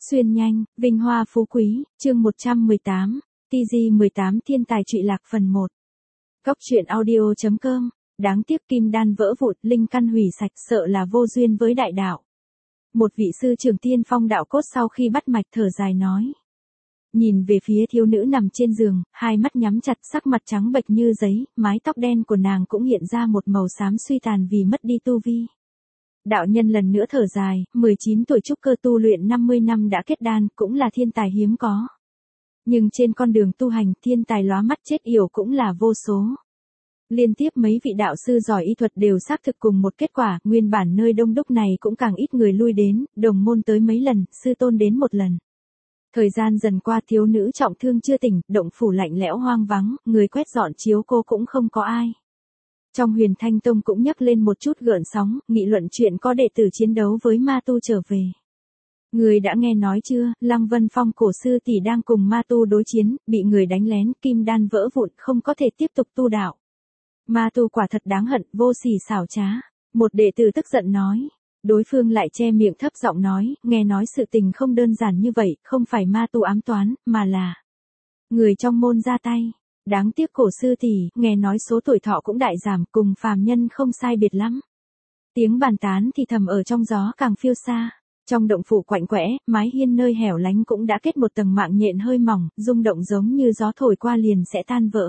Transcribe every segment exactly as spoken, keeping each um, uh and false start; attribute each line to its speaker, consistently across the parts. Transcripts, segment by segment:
Speaker 1: Xuyên nhanh, vinh hoa phú quý, chương một trăm mười tám, tê giê mười tám thiên tài trụy lạc phần một. Góc truyện audio chấm com, đáng tiếc kim đan vỡ vụn, linh căn hủy sạch, sợ là vô duyên với đại đạo. Một vị sư trưởng tiên phong đạo cốt sau khi bắt mạch thở dài nói. Nhìn về phía thiếu nữ nằm trên giường, hai mắt nhắm chặt, sắc mặt trắng bệch như giấy, mái tóc đen của nàng cũng hiện ra một màu xám suy tàn vì mất đi tu vi. Đạo nhân lần nữa thở dài, mười chín tuổi trúc cơ tu luyện năm mươi năm đã kết đan, cũng là thiên tài hiếm có. Nhưng trên con đường tu hành, thiên tài lóa mắt chết yểu cũng là vô số. Liên tiếp mấy vị đạo sư giỏi y thuật đều xác thực cùng một kết quả, nguyên bản nơi đông đúc này cũng càng ít người lui đến, đồng môn tới mấy lần, sư tôn đến một lần. Thời gian dần qua, thiếu nữ trọng thương chưa tỉnh, động phủ lạnh lẽo hoang vắng, người quét dọn chiếu cô cũng không có ai. Trong Huyền Thanh Tông cũng nhắc lên một chút gợn sóng, nghị luận chuyện có đệ tử chiến đấu với ma tu trở về. Người đã nghe nói chưa, Lăng Vân Phong cổ sư tỷ đang cùng ma tu đối chiến, bị người đánh lén, kim đan vỡ vụn, không có thể tiếp tục tu đạo. Ma tu quả thật đáng hận, vô sỉ xảo trá. Một đệ tử tức giận nói. Đối phương lại che miệng thấp giọng nói, nghe nói sự tình không đơn giản như vậy, không phải ma tu ám toán, mà là người trong môn ra tay. Đáng tiếc cổ sư tỷ, nghe nói số tuổi thọ cũng đại giảm, cùng phàm nhân không sai biệt lắm. Tiếng bàn tán thì thầm ở trong gió càng phiêu xa. Trong động phủ quạnh quẽ, mái hiên nơi hẻo lánh cũng đã kết một tầng mạng nhện hơi mỏng, rung động giống như gió thổi qua liền sẽ tan vỡ.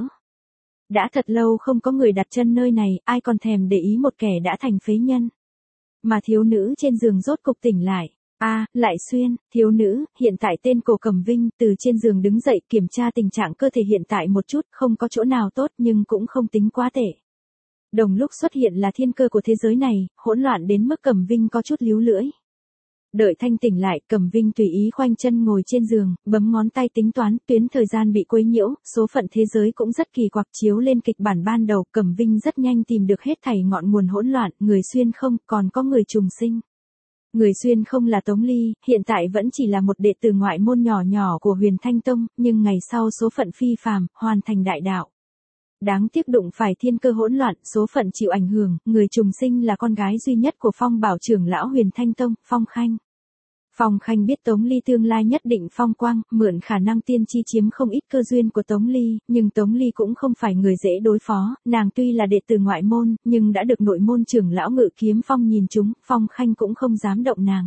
Speaker 1: Đã thật lâu không có người đặt chân nơi này, ai còn thèm để ý một kẻ đã thành phế nhân. Mà thiếu nữ trên giường rốt cục tỉnh lại. A, à, lại xuyên, thiếu nữ, hiện tại tên Cổ Cẩm Vinh, từ trên giường đứng dậy kiểm tra tình trạng cơ thể hiện tại một chút, không có chỗ nào tốt nhưng cũng không tính quá tệ. Đồng lúc xuất hiện là thiên cơ của thế giới này, hỗn loạn đến mức Cẩm Vinh có chút líu lưỡi. Đợi thanh tỉnh lại, Cẩm Vinh tùy ý khoanh chân ngồi trên giường, bấm ngón tay tính toán, tuyến thời gian bị quấy nhiễu, số phận thế giới cũng rất kỳ quặc, chiếu lên kịch bản ban đầu, Cẩm Vinh rất nhanh tìm được hết thảy ngọn nguồn hỗn loạn, người xuyên không, còn có người trùng sinh. Người xuyên không là Tống Ly, hiện tại vẫn chỉ là một đệ tử ngoại môn nhỏ nhỏ của Huyền Thanh Tông, nhưng ngày sau số phận phi phàm, hoàn thành đại đạo. Đáng tiếc đụng phải thiên cơ hỗn loạn, số phận chịu ảnh hưởng, người trùng sinh là con gái duy nhất của Phong Bảo trưởng lão Huyền Thanh Tông, Phong Khanh. Phong Khanh biết Tống Ly tương lai nhất định phong quang, mượn khả năng tiên chi chiếm không ít cơ duyên của Tống Ly, nhưng Tống Ly cũng không phải người dễ đối phó, nàng tuy là đệ tử ngoại môn, nhưng đã được nội môn trưởng lão Ngự Kiếm Phong nhìn trúng, Phong Khanh cũng không dám động nàng.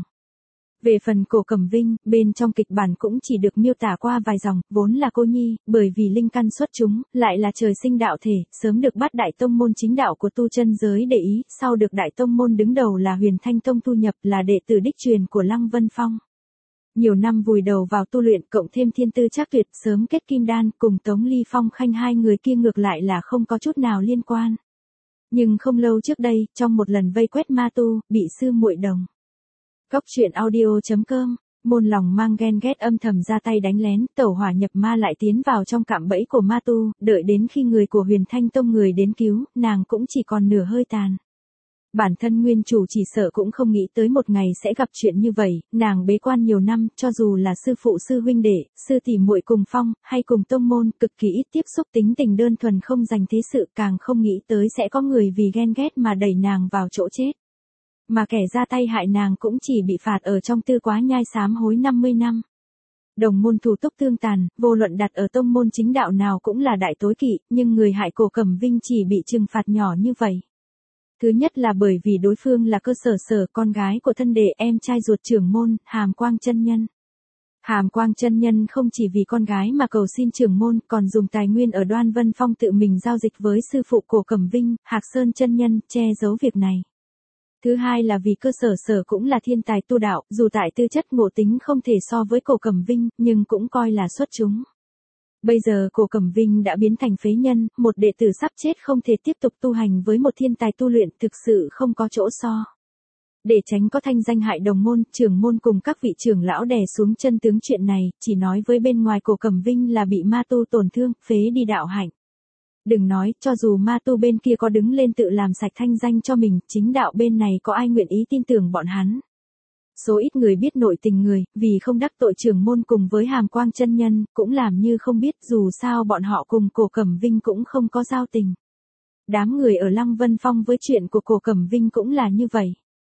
Speaker 1: Về phần Cổ Cẩm Vinh, bên trong kịch bản cũng chỉ được miêu tả qua vài dòng, vốn là cô nhi, bởi vì linh căn xuất chúng, lại là trời sinh đạo thể, sớm được bát đại tông môn chính đạo của tu chân giới để ý, sau được đại tông môn đứng đầu là Huyền Thanh Tông thu nhập, là đệ tử đích truyền của Lăng Vân Phong. Nhiều năm vùi đầu vào tu luyện, cộng thêm thiên tư trác tuyệt, sớm kết kim đan, cùng Tống Ly Phong Khanh hai người kia ngược lại là không có chút nào liên quan. Nhưng không lâu trước đây, trong một lần vây quét ma tu, bị sư muội đồng. Góc truyện audio chấm com, môn lòng mang ghen ghét âm thầm ra tay đánh lén, tẩu hỏa nhập ma lại tiến vào trong cạm bẫy của ma tu, đợi đến khi người của Huyền Thanh Tông người đến cứu, nàng cũng chỉ còn nửa hơi tàn. Bản thân nguyên chủ chỉ sợ cũng không nghĩ tới một ngày sẽ gặp chuyện như vậy, nàng bế quan nhiều năm, cho dù là sư phụ sư huynh đệ, sư tỷ muội cùng phong, hay cùng tông môn, cực kỳ ít tiếp xúc, tính tình đơn thuần không dành thế sự, càng không nghĩ tới sẽ có người vì ghen ghét mà đẩy nàng vào chỗ chết. Mà kẻ ra tay hại nàng cũng chỉ bị phạt ở trong tư quá nhai sám hối năm mươi năm. Đồng môn thủ túc tương tàn, vô luận đặt ở tông môn chính đạo nào cũng là đại tối kỵ, nhưng người hại Cổ Cẩm Vinh chỉ bị trừng phạt nhỏ như vậy. Thứ nhất là bởi vì đối phương là Cơ Sở Sở, con gái của thân đệ em trai ruột trưởng môn, Hàm Quang chân nhân. Hàm Quang chân nhân không chỉ vì con gái mà cầu xin trưởng môn, còn dùng tài nguyên ở Đoan Vân Phong tự mình giao dịch với sư phụ Cổ Cẩm Vinh, Hạc Sơn chân nhân, che giấu việc này. Thứ hai là vì Cơ Sở Sở cũng là thiên tài tu đạo, dù tại tư chất ngộ tính không thể so với Cổ Cẩm Vinh, nhưng cũng coi là xuất chúng. Bây giờ Cổ Cẩm Vinh đã biến thành phế nhân, một đệ tử sắp chết không thể tiếp tục tu hành với một thiên tài tu luyện, thực sự không có chỗ so. Để tránh có thanh danh hại đồng môn, trưởng môn cùng các vị trưởng lão đè xuống chân tướng chuyện này, chỉ nói với bên ngoài Cổ Cẩm Vinh là bị ma tu tổn thương, phế đi đạo hạnh. Đừng nói, cho dù ma tu bên kia có đứng lên tự làm sạch thanh danh cho mình, chính đạo bên này có ai nguyện ý tin tưởng bọn hắn. Số ít người biết nội tình người, vì không đắc tội trưởng môn cùng với Hàm Quang chân nhân, cũng làm như không biết, dù sao bọn họ cùng Cổ Cẩm Vinh cũng không có giao tình. Đám người ở Lăng Vân Phong với chuyện của Cổ Cẩm Vinh cũng là như vậy.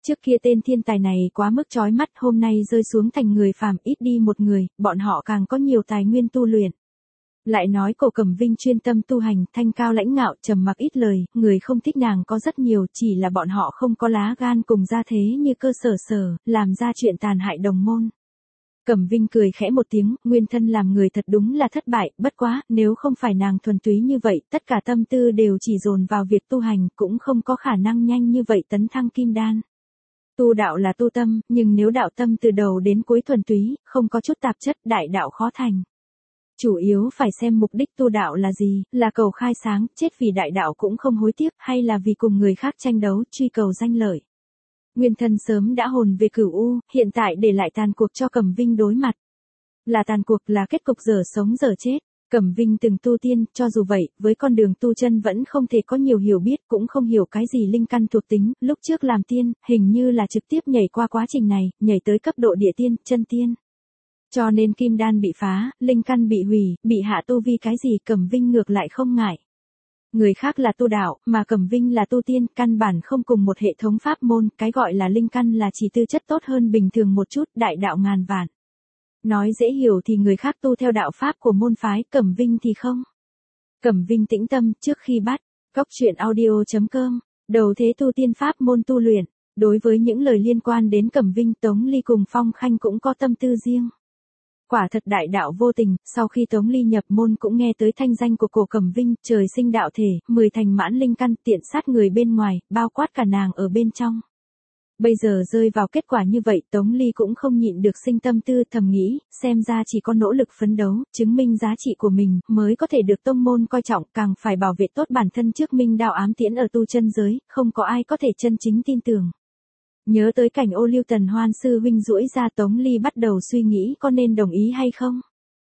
Speaker 1: Trước kia tên thiên tài này quá mức chói mắt, hôm nay rơi xuống thành người phàm, ít đi một người, bọn họ càng có nhiều tài nguyên tu luyện. Lại nói Cổ Cẩm Vinh chuyên tâm tu hành, thanh cao lãnh ngạo, trầm mặc ít lời, người không thích nàng có rất nhiều, chỉ là bọn họ không có lá gan cùng gia thế như Cơ Sở Sở, làm ra chuyện tàn hại đồng môn. Cẩm Vinh cười khẽ một tiếng, nguyên thân làm người thật đúng là thất bại, bất quá, nếu không phải nàng thuần túy như vậy, tất cả tâm tư đều chỉ dồn vào việc tu hành, cũng không có khả năng nhanh như vậy tấn thăng kim đan. Tu đạo là tu tâm, nhưng nếu đạo tâm từ đầu đến cuối thuần túy, không có chút tạp chất, đại đạo khó thành. Chủ yếu phải xem mục đích tu đạo là gì, là cầu khai sáng, chết vì đại đạo cũng không hối tiếc, hay là vì cùng người khác tranh đấu, truy cầu danh lợi. Nguyên thân sớm đã hồn về Cửu U, hiện tại để lại tàn cuộc cho Cẩm Vinh đối mặt. Là tàn cuộc, là kết cục dở sống dở chết. Cẩm Vinh từng tu tiên, cho dù vậy, với con đường tu chân vẫn không thể có nhiều hiểu biết, cũng không hiểu cái gì linh căn thuộc tính, lúc trước làm tiên, hình như là trực tiếp nhảy qua quá trình này, nhảy tới cấp độ địa tiên, chân tiên. Cho nên kim đan bị phá, linh căn bị hủy, bị hạ tu vi cái gì Cẩm Vinh ngược lại không ngại. Người khác là tu đạo, mà Cẩm Vinh là tu tiên, căn bản không cùng một hệ thống pháp môn, cái gọi là linh căn là chỉ tư chất tốt hơn bình thường một chút, đại đạo ngàn vạn. Nói dễ hiểu thì người khác tu theo đạo pháp của môn phái, Cẩm Vinh thì không. Cẩm Vinh tĩnh tâm, trước khi bắt, góc truyện audio chấm com, đầu thế tu tiên pháp môn tu luyện, đối với những lời liên quan đến Cẩm Vinh, Tống Ly cùng Phong Khanh cũng có tâm tư riêng. Quả thật đại đạo vô tình, sau khi Tống Ly nhập môn cũng nghe tới thanh danh của Cổ Cẩm Vinh, trời sinh đạo thể, mười thành mãn linh căn, tiện sát người bên ngoài, bao quát cả nàng ở bên trong. Bây giờ rơi vào kết quả như vậy, Tống Ly cũng không nhịn được sinh tâm tư, thầm nghĩ, xem ra chỉ có nỗ lực phấn đấu, chứng minh giá trị của mình, mới có thể được tông môn coi trọng, càng phải bảo vệ tốt bản thân trước minh đạo ám tiễn ở tu chân giới, không có ai có thể chân chính tin tưởng. Nhớ tới cảnh Ô Lưu Tần Hoan sư huynh duỗi ra, Tống Ly bắt đầu suy nghĩ có nên đồng ý hay không.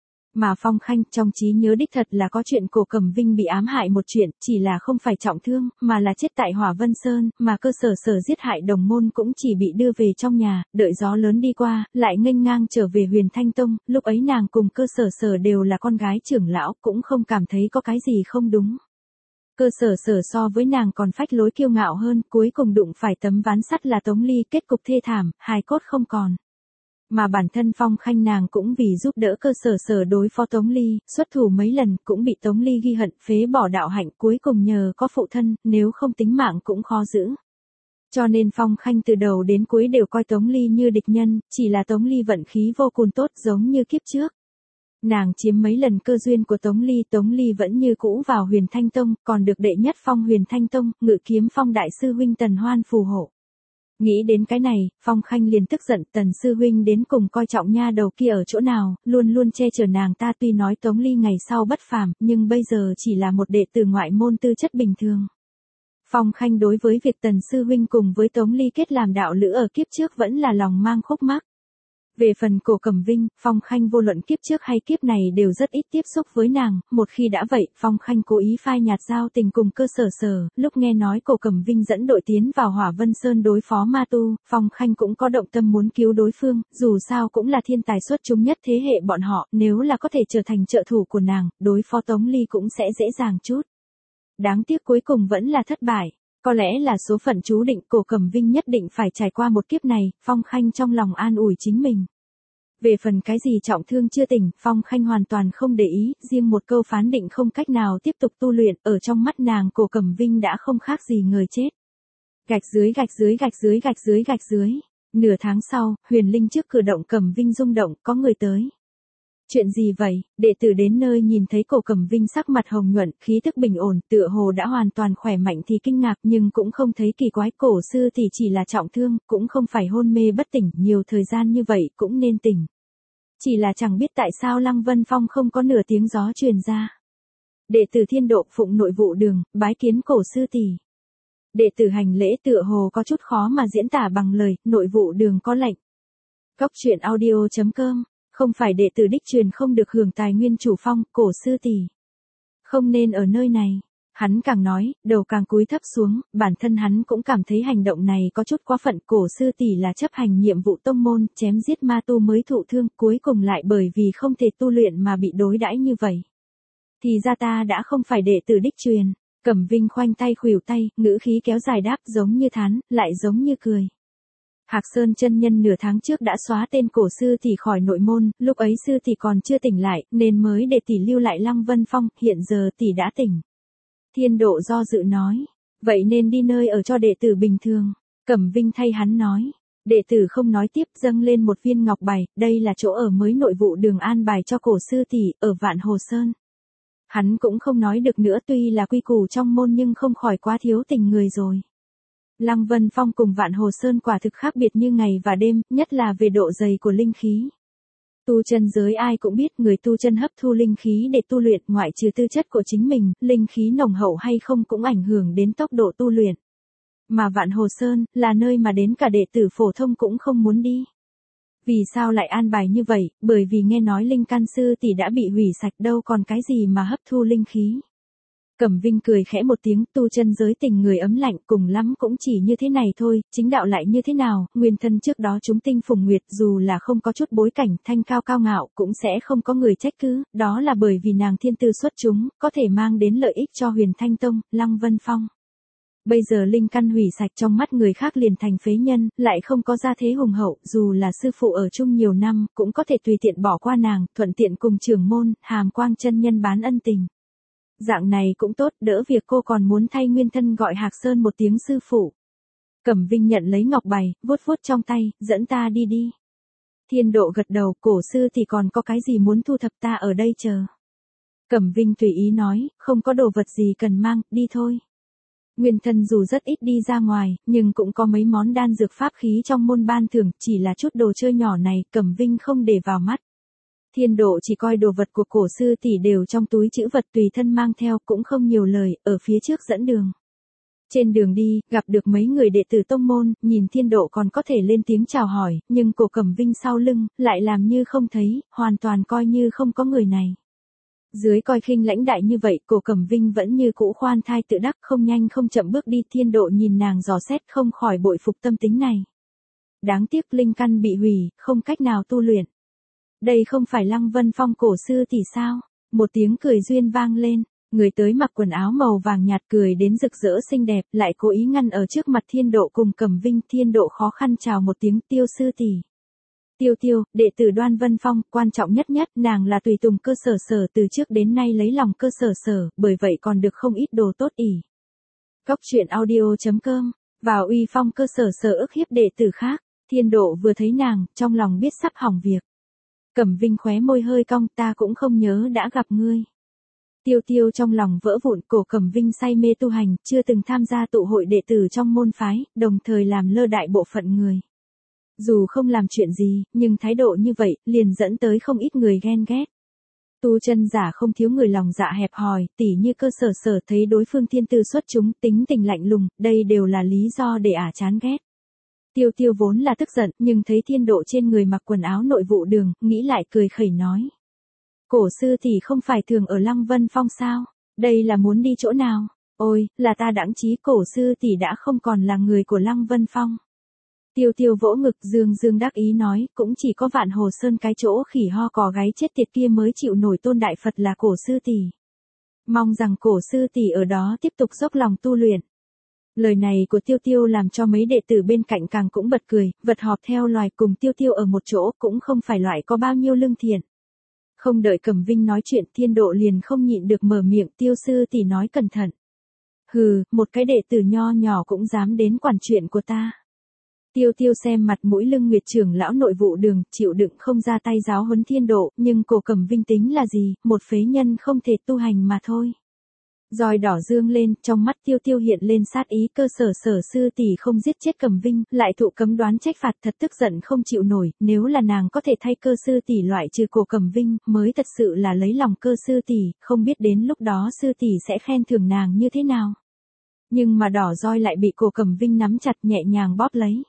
Speaker 1: Mà Phong Khanh trong trí nhớ đích thật là có chuyện Cổ Cẩm Vinh bị ám hại một chuyện, chỉ là không phải trọng thương, mà là chết tại Hỏa Vân Sơn, mà Cơ Sở Sở giết hại đồng môn cũng chỉ bị đưa về trong nhà, đợi gió lớn đi qua, lại nghênh ngang trở về Huyền Thanh Tông, lúc ấy nàng cùng Cơ Sở Sở đều là con gái trưởng lão, cũng không cảm thấy có cái gì không đúng. Cơ Sở Sở so với nàng còn phách lối kiêu ngạo hơn, cuối cùng đụng phải tấm ván sắt là Tống Ly, kết cục thê thảm, hài cốt không còn. Mà bản thân Phong Khanh nàng cũng vì giúp đỡ Cơ Sở Sở đối phó Tống Ly, xuất thủ mấy lần cũng bị Tống Ly ghi hận, phế bỏ đạo hạnh, cuối cùng nhờ có phụ thân, nếu không tính mạng cũng khó giữ. Cho nên Phong Khanh từ đầu đến cuối đều coi Tống Ly như địch nhân, chỉ là Tống Ly vận khí vô cùng tốt giống như kiếp trước. Nàng chiếm mấy lần cơ duyên của Tống Ly, Tống Ly vẫn như cũ vào Huyền Thanh Tông, còn được đệ nhất phong Huyền Thanh Tông, Ngự Kiếm Phong đại sư huynh Tần Hoan phù hộ. Nghĩ đến cái này, Phong Khanh liền tức giận, Tần sư huynh đến cùng coi trọng nha đầu kia ở chỗ nào, luôn luôn che chở nàng ta, tuy nói Tống Ly ngày sau bất phàm, nhưng bây giờ chỉ là một đệ tử ngoại môn tư chất bình thường. Phong Khanh đối với việc Tần sư huynh cùng với Tống Ly kết làm đạo lữ ở kiếp trước vẫn là lòng mang khúc mắc. Về phần Cổ Cẩm Vinh, Phong Khanh vô luận kiếp trước hay kiếp này đều rất ít tiếp xúc với nàng, một khi đã vậy, Phong Khanh cố ý phai nhạt giao tình cùng Cơ Sở Sở, lúc nghe nói Cổ Cẩm Vinh dẫn đội tiến vào Hỏa Vân Sơn đối phó ma tu, Phong Khanh cũng có động tâm muốn cứu đối phương, dù sao cũng là thiên tài xuất chúng nhất thế hệ bọn họ, nếu là có thể trở thành trợ thủ của nàng, đối phó Tống Ly cũng sẽ dễ dàng chút. Đáng tiếc cuối cùng vẫn là thất bại. Có lẽ là số phận chú định, Cổ Cẩm Vinh nhất định phải trải qua một kiếp này, Phong Khanh trong lòng an ủi chính mình. Về phần cái gì trọng thương chưa tỉnh, Phong Khanh hoàn toàn không để ý, riêng một câu phán định không cách nào tiếp tục tu luyện, ở trong mắt nàng Cổ Cẩm Vinh đã không khác gì người chết. Gạch dưới gạch dưới gạch dưới gạch dưới gạch dưới. Nửa tháng sau, Huyền Linh trước cửa động Cẩm Vinh rung động, có người tới. Chuyện gì vậy? Đệ tử đến nơi nhìn thấy Cổ Cẩm Vinh sắc mặt hồng nhuận, khí tức bình ổn, tựa hồ đã hoàn toàn khỏe mạnh thì kinh ngạc, nhưng cũng không thấy kỳ quái, cổ sư thì chỉ là trọng thương, cũng không phải hôn mê bất tỉnh, nhiều thời gian như vậy cũng nên tỉnh. Chỉ là chẳng biết tại sao Lăng Vân Phong không có nửa tiếng gió truyền ra. Đệ tử Thiên Độ phụng nội vụ đường, bái kiến cổ sư tỷ. Đệ tử hành lễ tựa hồ có chút khó mà diễn tả bằng lời, nội vụ đường có lệnh. Góc truyện audio chấm com. Không phải đệ tử đích truyền không được hưởng tài nguyên chủ phong, cổ sư tỷ. Không nên ở nơi này. Hắn càng nói, đầu càng cúi thấp xuống, bản thân hắn cũng cảm thấy hành động này có chút quá phận, cổ sư tỷ là chấp hành nhiệm vụ tông môn, chém giết ma tu mới thụ thương, cuối cùng lại bởi vì không thể tu luyện mà bị đối đãi như vậy. Thì ra ta đã không phải đệ tử đích truyền. Cẩm Vinh khoanh tay khuỷu tay, ngữ khí kéo dài đáp, giống như thán, lại giống như cười. Hạc Sơn chân nhân nửa tháng trước đã xóa tên cổ sư tỷ khỏi nội môn, lúc ấy sư tỷ còn chưa tỉnh lại, nên mới để tỷ lưu lại Lăng Vân Phong, hiện giờ tỷ đã tỉnh. Thiên Độ do dự nói, vậy nên đi nơi ở cho đệ tử bình thường. Cẩm Vinh thay hắn nói, đệ tử không nói tiếp, dâng lên một viên ngọc bài, đây là chỗ ở mới nội vụ đường an bài cho cổ sư tỷ, ở Vạn Hồ Sơn. Hắn cũng không nói được nữa, tuy là quy củ trong môn nhưng không khỏi quá thiếu tình người rồi. Lăng Vân Phong cùng Vạn Hồ Sơn quả thực khác biệt như ngày và đêm, nhất là về độ dày của linh khí. Tu chân giới ai cũng biết người tu chân hấp thu linh khí để tu luyện, ngoại trừ tư chất của chính mình, linh khí nồng hậu hay không cũng ảnh hưởng đến tốc độ tu luyện. Mà Vạn Hồ Sơn, là nơi mà đến cả đệ tử phổ thông cũng không muốn đi. Vì sao lại an bài như vậy? Bởi vì nghe nói linh căn sư tỷ đã bị hủy sạch, đâu còn cái gì mà hấp thu linh khí. Cẩm Vinh cười khẽ một tiếng, tu chân giới tình người ấm lạnh, cùng lắm cũng chỉ như thế này thôi, chính đạo lại như thế nào, nguyên thân trước đó chúng tinh phùng nguyệt, dù là không có chút bối cảnh, thanh cao cao ngạo, cũng sẽ không có người trách cứ, đó là bởi vì nàng thiên tư xuất chúng, có thể mang đến lợi ích cho Huyền Thanh Tông, Lăng Vân Phong. Bây giờ linh căn hủy sạch trong mắt người khác liền thành phế nhân, lại không có gia thế hùng hậu, dù là sư phụ ở chung nhiều năm, cũng có thể tùy tiện bỏ qua nàng, thuận tiện cùng trưởng môn, Hàm Quang chân nhân bán ân tình. Dạng này cũng tốt, đỡ việc cô còn muốn thay nguyên thân gọi Hạc Sơn một tiếng sư phụ. Cẩm Vinh nhận lấy ngọc bài, vuốt vuốt trong tay, dẫn ta đi đi. Thiên Độ gật đầu, cổ sư thì còn có cái gì muốn thu thập, ta ở đây chờ. Cẩm Vinh tùy ý nói, không có đồ vật gì cần mang, đi thôi. Nguyên thân dù rất ít đi ra ngoài, nhưng cũng có mấy món đan dược pháp khí trong môn ban thưởng, chỉ là chút đồ chơi nhỏ này, Cẩm Vinh không để vào mắt. Thiên Độ chỉ coi đồ vật của cổ sư tỷ đều trong túi trữ vật tùy thân mang theo, cũng không nhiều lời, ở phía trước dẫn đường. Trên đường đi, gặp được mấy người đệ tử tông môn, nhìn Thiên Độ còn có thể lên tiếng chào hỏi, nhưng cổ Cẩm Vinh sau lưng, lại làm như không thấy, hoàn toàn coi như không có người này. Dưới coi khinh lãnh đại như vậy, cổ Cẩm Vinh vẫn như cũ khoan thai tự đắc, không nhanh không chậm bước đi. Thiên Độ nhìn nàng dò xét, không khỏi bội phục tâm tính này. Đáng tiếc linh căn bị hủy, không cách nào tu luyện. Đây không phải Lăng Vân Phong cổ sư tỷ sao? Một tiếng cười duyên vang lên, người tới mặc quần áo màu vàng nhạt cười đến rực rỡ xinh đẹp, lại cố ý ngăn ở trước mặt Thiên Độ cùng Cẩm Vinh. Thiên Độ khó khăn chào một tiếng, Tiêu sư tỷ. Tiêu Tiêu, đệ tử Đoan Vân Phong, quan trọng nhất nhất, nàng là tùy tùng Cơ Sở Sở, từ trước đến nay lấy lòng Cơ Sở Sở, bởi vậy còn được không ít đồ tốt ỉ. Góc truyện audio chấm com, vào uy phong Cơ Sở Sở ức hiếp đệ tử khác. Thiên Độ vừa thấy nàng, trong lòng biết sắp hỏng việc. Cẩm Vinh khóe môi hơi cong, ta cũng không nhớ đã gặp ngươi. Tiêu Tiêu trong lòng vỡ vụn, cổ Cẩm Vinh say mê tu hành, chưa từng tham gia tụ hội đệ tử trong môn phái, đồng thời làm lơ đại bộ phận người. Dù không làm chuyện gì, nhưng thái độ như vậy, liền dẫn tới không ít người ghen ghét. Tu chân giả không thiếu người lòng dạ hẹp hòi, tỉ như Cơ Sở Sở thấy đối phương thiên tư xuất chúng, tính tình lạnh lùng, đây đều là lý do để ả chán ghét. Tiêu Tiêu vốn là tức giận, nhưng thấy Thiên Độ trên người mặc quần áo nội vụ đường, nghĩ lại cười khẩy nói. Cổ sư thì không phải thường ở Lăng Vân Phong sao? Đây là muốn đi chỗ nào? Ôi, là ta đãng trí, cổ sư thì đã không còn là người của Lăng Vân Phong. Tiêu Tiêu vỗ ngực, dương dương đắc ý nói, cũng chỉ có Vạn Hồ Sơn cái chỗ khỉ ho cò gáy chết tiệt kia mới chịu nổi tôn đại Phật là cổ sư tỷ. Mong rằng cổ sư tỷ ở đó tiếp tục dốc lòng tu luyện. Lời này của Tiêu Tiêu làm cho mấy đệ tử bên cạnh càng cũng bật cười, vật họp theo loài cùng Tiêu Tiêu ở một chỗ cũng không phải loại có bao nhiêu lương thiện. Không đợi Cẩm Vinh nói chuyện, Thiên Độ liền không nhịn được mở miệng, Tiêu sư tỷ nói cẩn thận. Hừ, một cái đệ tử nho nhỏ cũng dám đến quản chuyện của ta. Tiêu Tiêu xem mặt mũi Lưng Nguyệt trưởng lão nội vụ đường, chịu đựng không ra tay giáo huấn Thiên Độ, nhưng cổ Cẩm Vinh tính là gì, một phế nhân không thể tu hành mà thôi. Roi đỏ dương lên, trong mắt Tiêu Tiêu hiện lên sát ý, Cơ Sở Sở sư tỷ không giết chết Cẩm Vinh, lại thụ cấm đoán trách phạt, thật tức giận không chịu nổi, nếu là nàng có thể thay Cơ sư tỷ loại trừ cổ Cẩm Vinh, mới thật sự là lấy lòng Cơ sư tỷ, không biết đến lúc đó sư tỷ sẽ khen thưởng nàng như thế nào. Nhưng mà đỏ roi lại bị cổ Cẩm Vinh nắm chặt, nhẹ nhàng bóp lấy.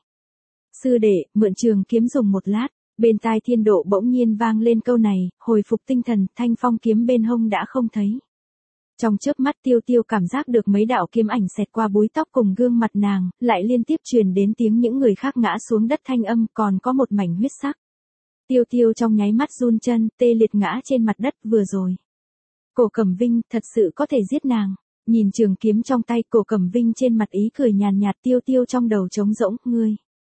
Speaker 1: Sư đệ, mượn trường kiếm dùng một lát. Bên tai Thiên Độ bỗng nhiên vang lên câu này, hồi phục tinh thần, thanh phong kiếm bên hông đã không thấy. Trong chớp mắt Tiêu Tiêu cảm giác được mấy đạo kiếm ảnh xẹt qua búi tóc cùng gương mặt nàng, lại liên tiếp truyền đến tiếng những người khác ngã xuống đất thanh âm, còn có một mảnh huyết sắc. Tiêu Tiêu trong nháy mắt run chân, tê liệt ngã trên mặt đất. Vừa rồi, cổ Cẩm Vinh thật sự có thể giết nàng. Nhìn trường kiếm trong tay, cổ Cẩm Vinh trên mặt ý cười nhàn nhạt. Tiêu Tiêu trong đầu trống rỗng, ngươi.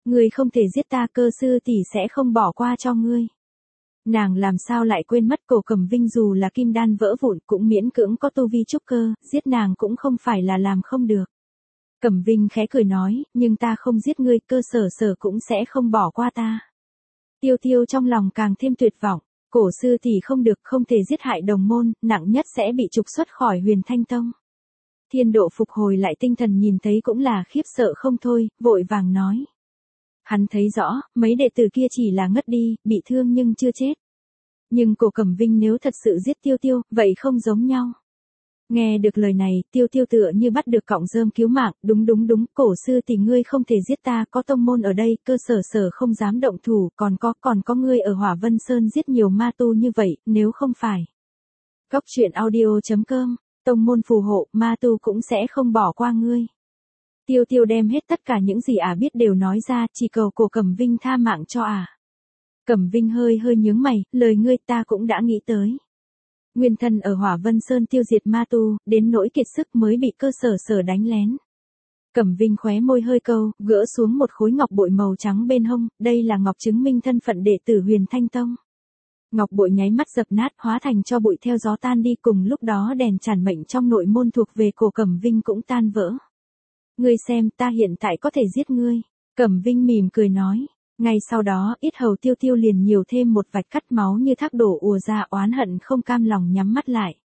Speaker 1: Ngươi không thể giết ta, cơ sư tỷ sẽ không bỏ qua cho ngươi. Nàng làm sao lại quên mất Cổ Cẩm Vinh dù là kim đan vỡ vụn cũng miễn cưỡng có tu vi trúc cơ, giết nàng cũng không phải là làm không được. Cẩm Vinh khẽ cười nói, nhưng ta không giết ngươi, cơ sở sở cũng sẽ không bỏ qua ta. Tiêu Tiêu trong lòng càng thêm tuyệt vọng, Cổ sư tỷ không được, không thể giết hại đồng môn, nặng nhất sẽ bị trục xuất khỏi Huyền Thanh Tông. Thiên Độ phục hồi lại tinh thần nhìn thấy cũng là khiếp sợ không thôi, vội vàng nói. Hắn thấy rõ, mấy đệ tử kia chỉ là ngất đi, bị thương nhưng chưa chết. Nhưng Cổ Cẩm Vinh nếu thật sự giết Tiêu Tiêu, vậy không giống nhau. Nghe được lời này, Tiêu Tiêu tựa như bắt được cọng rơm cứu mạng, đúng đúng đúng, Cổ sư tỷ ngươi không thể giết ta, có tông môn ở đây, cơ sở sở không dám động thủ, còn có, còn có ngươi ở Hỏa Vân Sơn giết nhiều ma tu như vậy, nếu không phải. Góc truyện audio chấm com, tông môn phù hộ, ma tu cũng sẽ không bỏ qua ngươi. Tiêu Tiêu đem hết tất cả những gì ả à biết đều nói ra, chỉ cầu Cổ Cẩm Vinh tha mạng cho ả. À. Cẩm Vinh hơi hơi nhướng mày, lời ngươi ta cũng đã nghĩ tới. Nguyên thân ở Hỏa Vân Sơn tiêu diệt ma tu, đến nỗi kiệt sức mới bị cơ sở sở đánh lén. Cẩm Vinh khóe môi hơi câu, gỡ xuống một khối ngọc bội màu trắng bên hông, đây là ngọc chứng minh thân phận đệ tử Huyền Thanh Tông. Ngọc bội nháy mắt dập nát, hóa thành cho bụi theo gió tan đi, cùng lúc đó đèn tràn mệnh trong nội môn thuộc về Cổ Cẩm Vinh cũng tan vỡ. Ngươi xem, ta hiện tại có thể giết ngươi. Cẩm Vinh mỉm cười nói. Ngay sau đó, yết hầu Tiêu Tiêu liền nhiều thêm một vạch cắt máu như thác đổ ùa ra, oán hận không cam lòng nhắm mắt lại.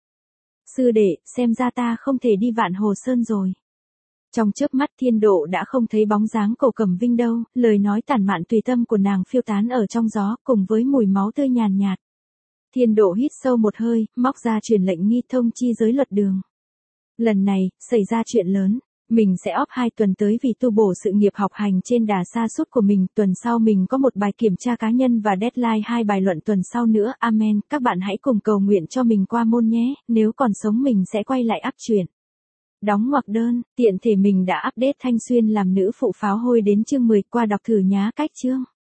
Speaker 1: Sư đệ, xem ra ta không thể đi Vạn Hồ Sơn rồi. Trong chớp mắt Thiên Độ đã không thấy bóng dáng Cổ Cẩm Vinh đâu, lời nói tản mạn tùy tâm của nàng phiêu tán ở trong gió, cùng với mùi máu tươi nhàn nhạt. Thiên Độ hít sâu một hơi, móc ra truyền lệnh nghi thông chi giới luật đường. Lần này, xảy ra chuyện lớn. Mình sẽ off hai tuần tới vì tu bổ sự nghiệp học hành trên đà sa sút của mình. Tuần sau mình có một bài kiểm tra cá nhân và deadline hai bài luận tuần sau nữa. Amen. Các bạn hãy cùng cầu nguyện cho mình qua môn nhé. Nếu còn sống mình sẽ quay lại áp truyện. Đóng ngoặc đơn. Tiện thể mình đã update Thanh Xuyên làm nữ phụ pháo hôi đến chương mười qua đọc thử nhá cách chương.